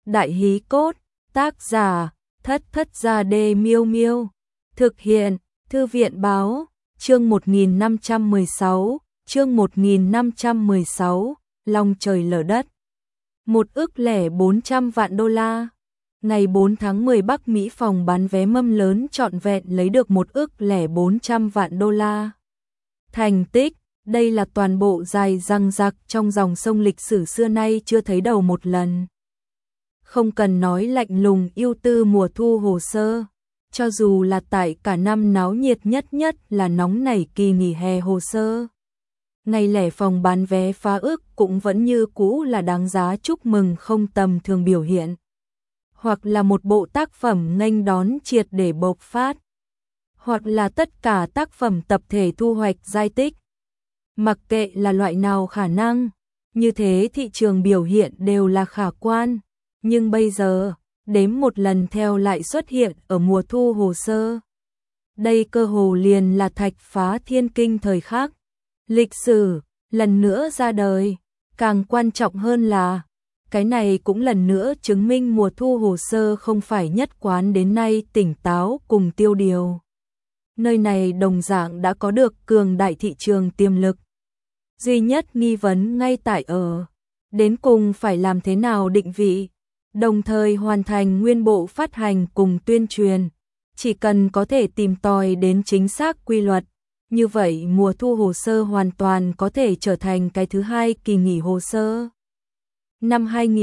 Đại hí cốt, tác giả, Thất Thất Gia Đê Miêu Miêu. Thực hiện, Thư viện báo, chương 1516, chương 1516, lòng trời lở đất. 1,400,000,000 $. Ngày 4 tháng 10 Bắc Mỹ phòng bán vé mâm lớn trọn vẹn lấy được 1,400,000,000 $. Thành tích, đây là toàn bộ dài răng rặc trong dòng sông lịch sử xưa nay chưa thấy đầu một lần. Không cần nói lạnh lùng ưu tư mùa thu hồ sơ, cho dù là tại cả năm náo nhiệt nhất là nóng nảy kỳ nghỉ hè hồ sơ. Ngày lẻ phòng bán vé phá ước cũng vẫn như cũ là đáng giá chúc mừng không tầm thường biểu hiện. Hoặc là một bộ tác phẩm nghênh đón triệt để bộc phát. Hoặc là tất cả tác phẩm tập thể thu hoạch giai tích. Mặc kệ là loại nào khả năng, như thế thị trường biểu hiện đều là khả quan. Nhưng bây giờ, đếm một lần theo lại xuất hiện ở mùa thu hồ sơ. Đây cơ hồ liền là thạch phá thiên kinh thời khắc. Lịch sử, lần nữa ra đời. Càng quan trọng hơn là, cái này cũng lần nữa chứng minh mùa thu hồ sơ không phải nhất quán đến nay tỉnh táo cùng tiêu điều. Nơi này đồng dạng đã có được cường đại thị trường tiềm lực. Duy nhất nghi vấn ngay tại ở, đến cùng phải làm thế nào định vị, đồng thời hoàn thành nguyên bộ phát hành cùng tuyên truyền. Chỉ cần có thể tìm tòi đến chính xác quy luật, như vậy mùa thu hồ sơ hoàn toàn có thể trở thành cái thứ hai kỳ nghỉ hồ sơ. Năm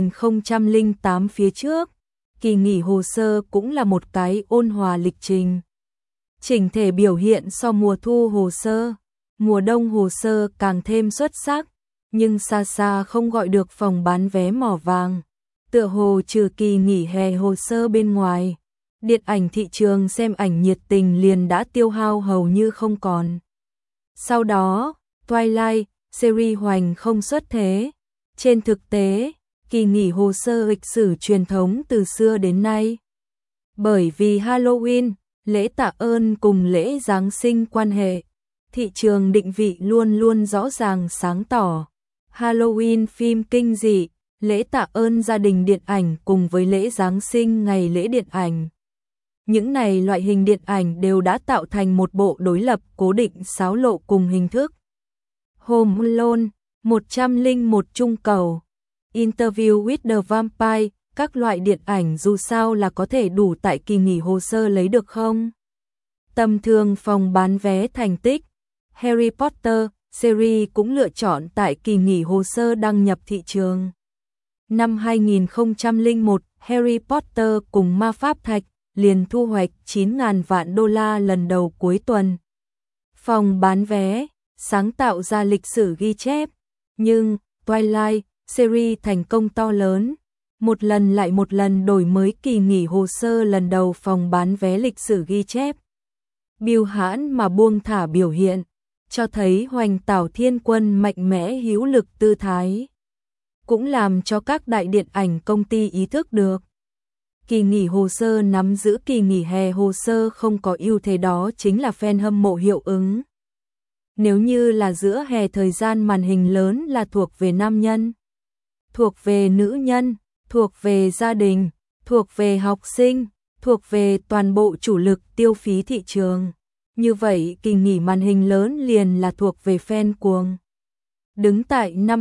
2008 phía trước, kỳ nghỉ hồ sơ cũng là một cái ôn hòa lịch trình. Chỉnh thể biểu hiện so mùa thu hồ sơ, mùa đông hồ sơ càng thêm xuất sắc, nhưng xa xa không gọi được phòng bán vé mỏ vàng. Tựa hồ trừ kỳ nghỉ hè hồ sơ bên ngoài, điện ảnh thị trường xem ảnh nhiệt tình liền đã tiêu hao hầu như không còn. Sau đó, Twilight series hoành không xuất thế. Trên thực tế, kỳ nghỉ hồ sơ lịch sử truyền thống từ xưa đến nay. Bởi vì Halloween, lễ tạ ơn cùng lễ Giáng sinh quan hệ, thị trường định vị luôn luôn rõ ràng sáng tỏ. Halloween phim kinh dị, lễ tạ ơn gia đình điện ảnh cùng với lễ Giáng sinh ngày lễ điện ảnh. Những này loại hình điện ảnh đều đã tạo thành một bộ đối lập cố định xáo lộ cùng hình thức. Home Alone, 101 Trung Cầu, Interview with the Vampire, các loại điện ảnh dù sao là có thể đủ tại kỳ nghỉ hồ sơ lấy được không? Tầm thường phòng bán vé thành tích, Harry Potter series cũng lựa chọn tại kỳ nghỉ hồ sơ đăng nhập thị trường. Năm 2001, Harry Potter cùng Ma Pháp Thạch liền thu hoạch 9.000 vạn đô la lần đầu cuối tuần. Phòng bán vé, sáng tạo ra lịch sử ghi chép, nhưng Twilight series thành công to lớn, một lần lại một lần đổi mới kỳ nghỉ hồ sơ lần đầu phòng bán vé lịch sử ghi chép. Bưu hãn mà buông thả biểu hiện, cho thấy hoành tảo thiên quân mạnh mẽ hữu lực tư thái. Cũng làm cho các đại điện ảnh công ty ý thức được. Kỳ nghỉ hồ sơ nắm giữ kỳ nghỉ hè hồ sơ không có ưu thế, đó chính là fan hâm mộ hiệu ứng. Nếu như là giữa hè thời gian màn hình lớn là thuộc về nam nhân, thuộc về nữ nhân, thuộc về gia đình, thuộc về học sinh, thuộc về toàn bộ chủ lực tiêu phí thị trường. Như vậy kỳ nghỉ màn hình lớn liền là thuộc về fan cuồng. Đứng tại năm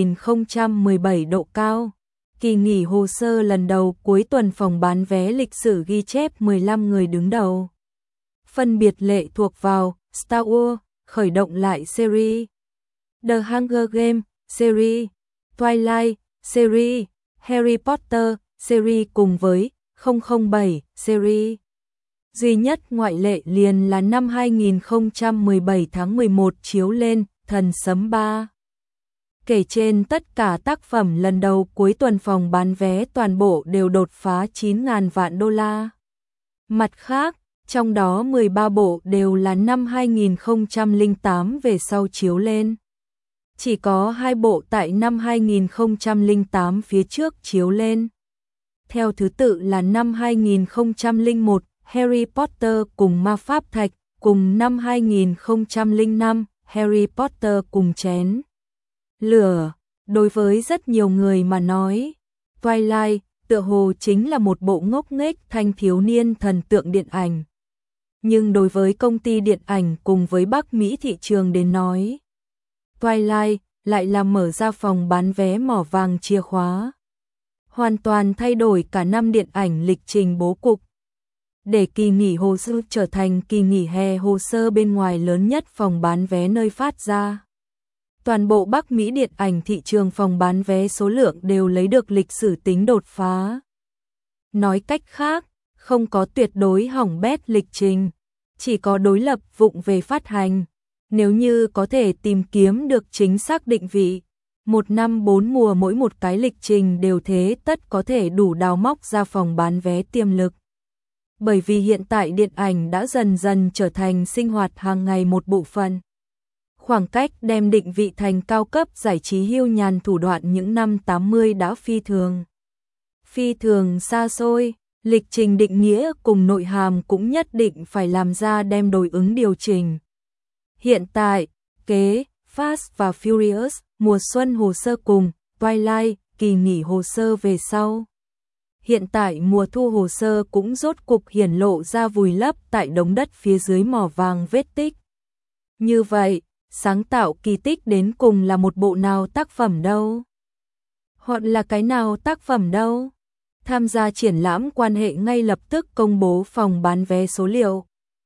2017 độ cao, kỳ nghỉ hồ sơ lần đầu cuối tuần phòng bán vé lịch sử ghi chép 15 người đứng đầu. Phân biệt lệ thuộc vào Star Wars, khởi động lại series, The Hunger Games series, Twilight series, Harry Potter series cùng với 007 series. Duy nhất ngoại lệ liền là năm 2017 tháng 11 chiếu lên Thần Sấm 3. Kể trên tất cả tác phẩm lần đầu cuối tuần phòng bán vé toàn bộ đều đột phá 9.000 vạn đô la. Mặt khác, trong đó 13 bộ đều là năm 2008 về sau chiếu lên. Chỉ có 2 bộ tại năm 2008 phía trước chiếu lên. Theo thứ tự là năm 2001 Harry Potter cùng Ma Pháp Thạch, cùng năm 2005 Harry Potter cùng Chén Lửa. Đối với rất nhiều người mà nói, Twilight tựa hồ chính là một bộ ngốc nghếch thanh thiếu niên thần tượng điện ảnh. Nhưng đối với công ty điện ảnh cùng với Bắc Mỹ thị trường đến nói, Twilight lại là mở ra phòng bán vé mỏ vàng chìa khóa. Hoàn toàn thay đổi cả năm điện ảnh lịch trình bố cục. Để kỳ nghỉ hồ sơ trở thành kỳ nghỉ hè hồ sơ bên ngoài lớn nhất phòng bán vé nơi phát ra. Toàn bộ Bắc Mỹ điện ảnh thị trường phòng bán vé số lượng đều lấy được lịch sử tính đột phá. Nói cách khác, không có tuyệt đối hỏng bét lịch trình, chỉ có đối lập vụng về phát hành. Nếu như có thể tìm kiếm được chính xác định vị, một năm 4 mùa mỗi một cái lịch trình đều thế tất có thể đủ đào móc ra phòng bán vé tiềm lực. Bởi vì hiện tại điện ảnh đã dần dần trở thành sinh hoạt hàng ngày một bộ phận. Khoảng cách đem định vị thành cao cấp giải trí hưu nhàn thủ đoạn những năm 80 đã phi thường xa xôi, lịch trình định nghĩa cùng nội hàm cũng nhất định phải làm ra đem đối ứng điều chỉnh. Hiện tại, kế Fast và Furious, mùa xuân hồ sơ cùng Twilight, kỳ nghỉ hồ sơ về sau. Hiện tại mùa thu hồ sơ cũng rốt cục hiển lộ ra vùi lấp tại đống đất phía dưới mỏ vàng vết tích. Như vậy, sáng tạo kỳ tích đến cùng là một bộ nào tác phẩm đâu? Hoặc là cái nào tác phẩm đâu? Tham gia triển lãm quan hệ ngay lập tức công bố phòng bán vé số liệu.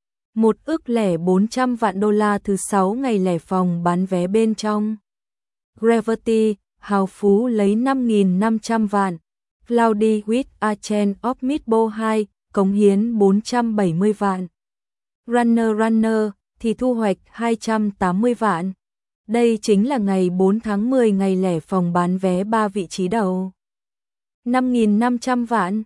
1,4 ức vạn $, thứ 6 ngày lẻ phòng bán vé bên trong. Gravity, hào phú lấy 5.500 vạn. Cloudy with a Chance of Meatball 2, cống hiến 470 vạn. Runner thì thu hoạch 280 vạn. Đây chính là ngày 4 tháng 10 ngày lẻ phòng bán vé 3 vị trí đầu. 5.500 vạn.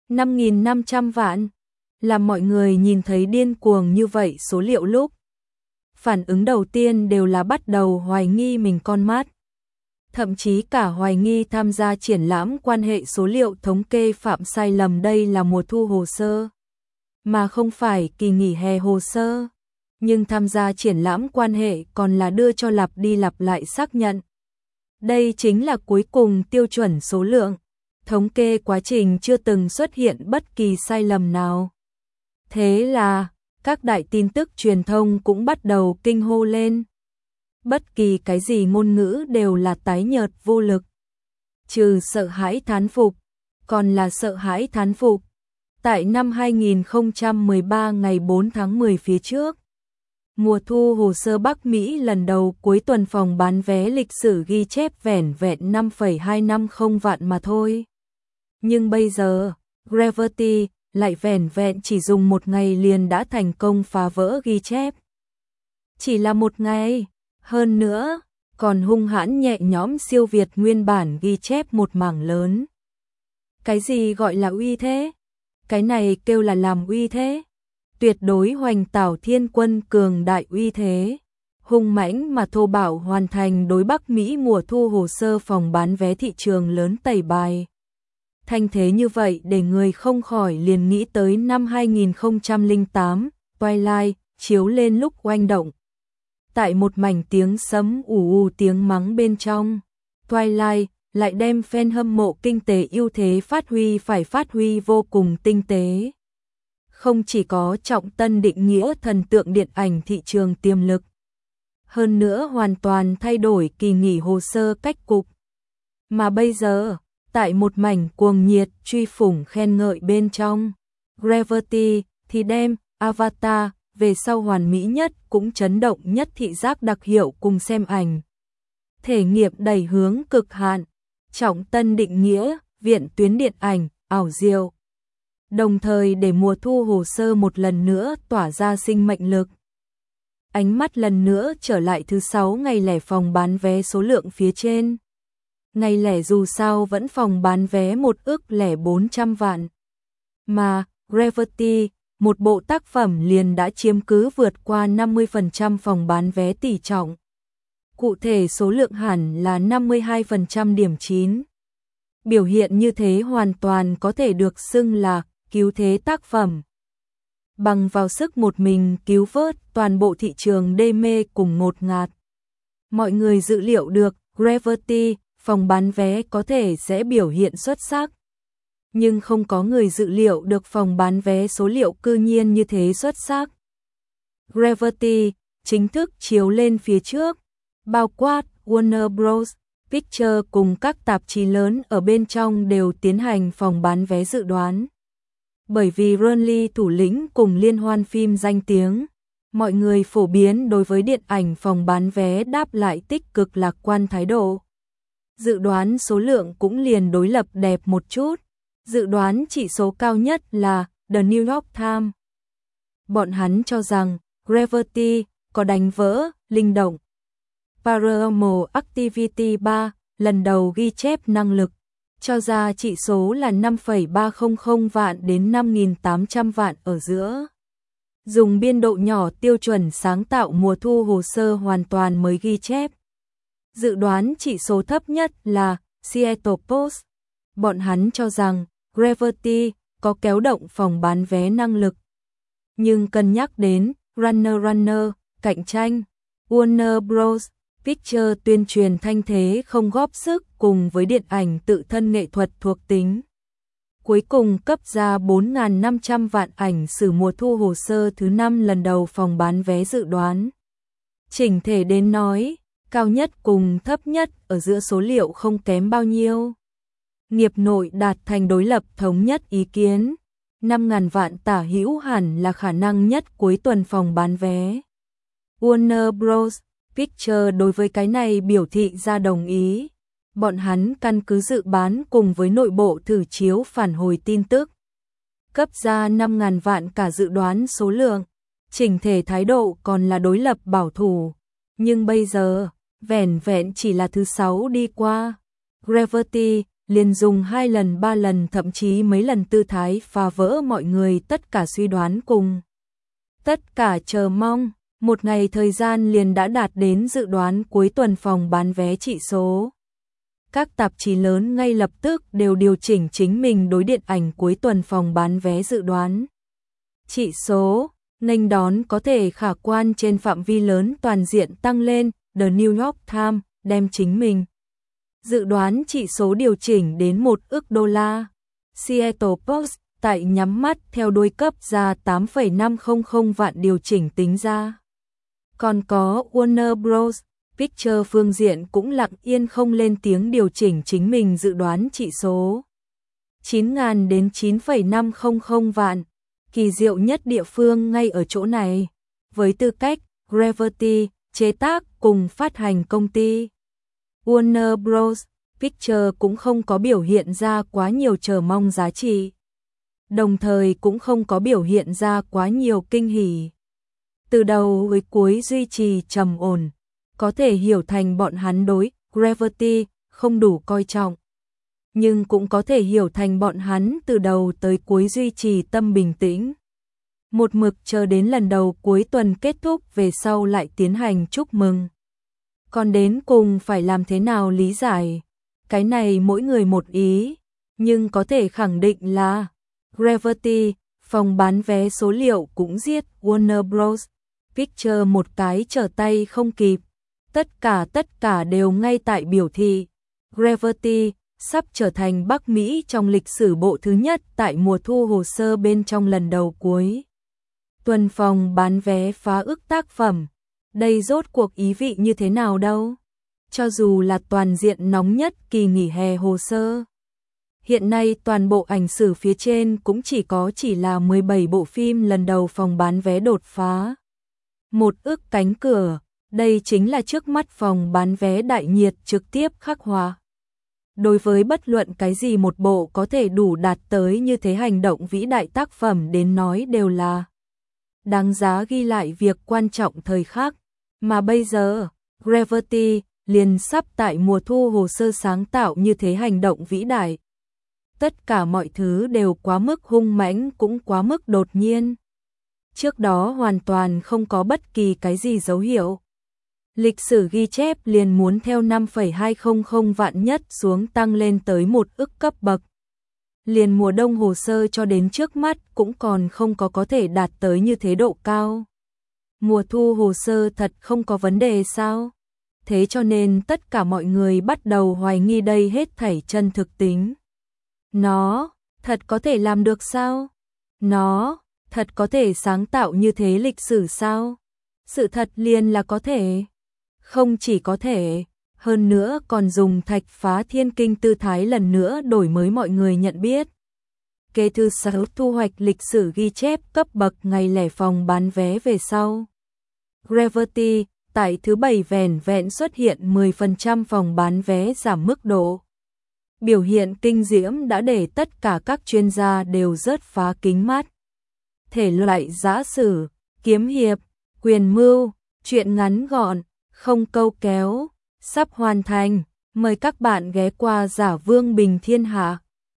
5.500 vạn. Làm mọi người nhìn thấy điên cuồng như vậy số liệu lúc. Phản ứng đầu tiên đều là bắt đầu hoài nghi mình con mắt. Thậm chí cả hoài nghi tham gia triển lãm quan hệ số liệu thống kê phạm sai lầm đây là mùa thu hồ sơ, mà không phải kỳ nghỉ hè hồ sơ. Nhưng tham gia triển lãm quan hệ còn là đưa cho lặp đi lặp lại xác nhận. Đây chính là cuối cùng tiêu chuẩn số lượng. Thống kê quá trình chưa từng xuất hiện bất kỳ sai lầm nào. Thế là, các đại tin tức truyền thông cũng bắt đầu kinh hô lên. Bất kỳ cái gì ngôn ngữ đều là tái nhợt vô lực. Trừ sợ hãi thán phục, còn là sợ hãi thán phục. Tại năm 2013 ngày 4 tháng 10 phía trước, mùa thu hồ sơ Bắc Mỹ lần đầu cuối tuần phòng bán vé lịch sử ghi chép vẻn vẹn 5,250 vạn mà thôi. Nhưng bây giờ, Gravity lại vẻn vẹn chỉ dùng một ngày liền đã thành công phá vỡ ghi chép. Chỉ là một ngày, hơn nữa, còn hung hãn nhẹ nhõm siêu việt nguyên bản ghi chép một mảng lớn. Cái gì gọi là uy thế? Cái này kêu là làm uy thế. Tuyệt đối hoành tảo thiên quân cường đại uy thế. Hung mãnh mà thô bạo hoàn thành đối Bắc Mỹ mùa thu hồ sơ phòng bán vé thị trường lớn tẩy bài. Thanh thế như vậy để người không khỏi liền nghĩ tới năm 2008, Twilight chiếu lên lúc oanh động. Tại một mảnh tiếng sấm ù tiếng mắng bên trong, Twilight lại đem fan hâm mộ kinh tế ưu thế phát huy vô cùng tinh tế. Không chỉ có trọng tân định nghĩa thần tượng điện ảnh thị trường tiềm lực, hơn nữa hoàn toàn thay đổi kỳ nghỉ hồ sơ cách cục. Mà bây giờ, tại một mảnh cuồng nhiệt truy phủng khen ngợi bên trong, Gravity thì đem Avatar về sau hoàn mỹ nhất cũng chấn động nhất thị giác đặc hiệu cùng xem ảnh. Thể nghiệm đầy hướng cực hạn, trọng tân định nghĩa, viện tuyến điện ảnh, ảo diệu. Đồng thời để mùa thu hồ sơ một lần nữa tỏa ra sinh mệnh lực. Ánh mắt lần nữa trở lại thứ 6 ngày lẻ phòng bán vé số lượng phía trên. Ngày lẻ dù sao vẫn phòng bán vé 1,4 ức vạn. Mà Gravity, một bộ tác phẩm liền đã chiếm cứ vượt qua 50% phòng bán vé tỷ trọng. Cụ thể số lượng hẳn là 52% điểm 9. Biểu hiện như thế hoàn toàn có thể được xưng là cứu thế tác phẩm. Bằng vào sức một mình cứu vớt toàn bộ thị trường đê mê cùng ngột ngạt. Mọi người dự liệu được Gravity, phòng bán vé có thể sẽ biểu hiện xuất sắc. nhưng không có người dự liệu được phòng bán vé số liệu cư nhiên như thế xuất sắc. Gravity chính thức chiếu lên phía trước, bao quát Warner Bros. Pictures cùng các tạp chí lớn ở bên trong đều tiến hành phòng bán vé dự đoán. Bởi vì Burnley thủ lĩnh cùng liên hoan phim danh tiếng, mọi người phổ biến đối với điện ảnh phòng bán vé đáp lại tích cực lạc quan thái độ. Dự đoán số lượng cũng liền đối lập đẹp một chút. Dự đoán chỉ số cao nhất là The New York Times. Bọn hắn cho rằng Gravity có đánh vỡ linh động Paranormal Activity 3 lần đầu ghi chép năng lực, cho ra chỉ số là 5,300 vạn đến 5.800 vạn ở giữa. Dùng biên độ nhỏ tiêu chuẩn sáng tạo mùa thu hồ sơ hoàn toàn mới ghi chép. Dự đoán chỉ số thấp nhất là Seattle Post. Bọn hắn cho rằng Gravity có kéo động phòng bán vé năng lực. Nhưng cân nhắc đến Runner cạnh tranh, Warner Bros. Pictures tuyên truyền thanh thế không góp sức cùng với điện ảnh tự thân nghệ thuật thuộc tính. Cuối cùng cấp ra 4.500 vạn ảnh sử mùa thu hồ sơ thứ 5 lần đầu phòng bán vé dự đoán. Chỉnh thể đến nói, cao nhất cùng thấp nhất ở giữa số liệu không kém bao nhiêu. Nghiệp nội đạt thành đối lập thống nhất ý kiến, 5.000 vạn tả hữu hẳn là khả năng nhất cuối tuần phòng bán vé. Warner Bros. Pictures đối với cái này biểu thị ra đồng ý. Bọn hắn căn cứ dự bán cùng với nội bộ thử chiếu phản hồi tin tức. Cấp ra 5.000 vạn cả dự đoán số lượng. Chỉnh thể thái độ còn là đối lập bảo thủ. Nhưng bây giờ, vẻn vẹn chỉ là thứ 6 đi qua. Gravity liền dùng 2 lần 3 lần thậm chí mấy lần tư thái phá vỡ mọi người tất cả suy đoán cùng. Tất cả chờ mong. Một ngày thời gian liền đã đạt đến dự đoán cuối tuần phòng bán vé chỉ số. Các tạp chí lớn ngay lập tức đều điều chỉnh chính mình đối điện ảnh cuối tuần phòng bán vé dự đoán. Chỉ số, nghênh đón có thể khả quan trên phạm vi lớn toàn diện tăng lên, The New York Times đem chính mình. Dự đoán chỉ số điều chỉnh đến 1 ức đô la. Seattle Post tại nhắm mắt theo đuôi cấp ra 8,500 vạn điều chỉnh tính ra. Còn có Warner Bros. Pictures phương diện cũng lặng yên không lên tiếng điều chỉnh chính mình dự đoán chỉ số. 9.000 đến 9,500 vạn. Kỳ diệu nhất địa phương ngay ở chỗ này. Với tư cách Gravity, chế tác cùng phát hành công ty, Warner Bros. Pictures cũng không có biểu hiện ra quá nhiều chờ mong giá trị. Đồng thời cũng không có biểu hiện ra quá nhiều kinh hỉ. Từ đầu tới cuối duy trì trầm ổn, có thể hiểu thành bọn hắn đối Gravity không đủ coi trọng. Nhưng cũng có thể hiểu thành bọn hắn từ đầu tới cuối duy trì tâm bình tĩnh. Một mực chờ đến lần đầu cuối tuần kết thúc về sau lại tiến hành chúc mừng. Còn đến cùng phải làm thế nào lý giải? Cái này mỗi người một ý, nhưng có thể khẳng định là Gravity, phòng bán vé số liệu cũng giết Warner Bros. Pictures một cái trở tay không kịp. Tất cả đều ngay tại biểu thị. Gravity sắp trở thành Bắc Mỹ trong lịch sử bộ thứ nhất tại mùa thu hồ sơ bên trong lần đầu cuối. Tuần phòng bán vé phá ức tác phẩm. Đây rốt cuộc ý vị như thế nào đâu? Cho dù là toàn diện nóng nhất kỳ nghỉ hè hồ sơ. Hiện nay toàn bộ ảnh sử phía trên cũng chỉ là 17 bộ phim lần đầu phòng bán vé đột phá 1 ức cánh cửa, đây chính là trước mắt phòng bán vé đại nhiệt trực tiếp khắc họa. Đối với bất luận cái gì một bộ có thể đủ đạt tới như thế hành động vĩ đại tác phẩm đến nói đều là đáng giá ghi lại việc quan trọng thời khắc, mà bây giờ, Gravity liền sắp tại mùa thu hồ sơ sáng tạo như thế hành động vĩ đại. Tất cả mọi thứ đều quá mức hung mãnh cũng quá mức đột nhiên. Trước đó hoàn toàn không có bất kỳ cái gì dấu hiệu. Lịch sử ghi chép liền muốn theo 5,200 vạn nhất xuống tăng lên tới 1 ức cấp bậc. Liền mùa đông hồ sơ cho đến trước mắt cũng còn không có thể đạt tới như thế độ cao. Mùa thu hồ sơ thật không có vấn đề sao? Thế cho nên tất cả mọi người bắt đầu hoài nghi đây hết thảy chân thực tính. Nó Thật có thể làm được sao? Nó, thật có thể sáng tạo như thế lịch sử sao? Sự thật liền là có thể. Không chỉ có thể, hơn nữa còn dùng thạch phá thiên kinh tư thái lần nữa đổi mới mọi người nhận biết. Kế thứ 6 thu hoạch lịch sử ghi chép cấp bậc ngày lẻ phòng bán vé về sau. Gravity, tại thứ 7 vẻn vẹn xuất hiện 10% phòng bán vé giảm mức độ. Biểu hiện kinh diễm đã để tất cả các chuyên gia đều rớt phá kính mắt. Thể loại giã sử, kiếm hiệp, quyền mưu, truyện ngắn gọn, không câu kéo, sắp hoàn thành. Mời các bạn ghé qua Giả Vương Bình Thiên Hạ.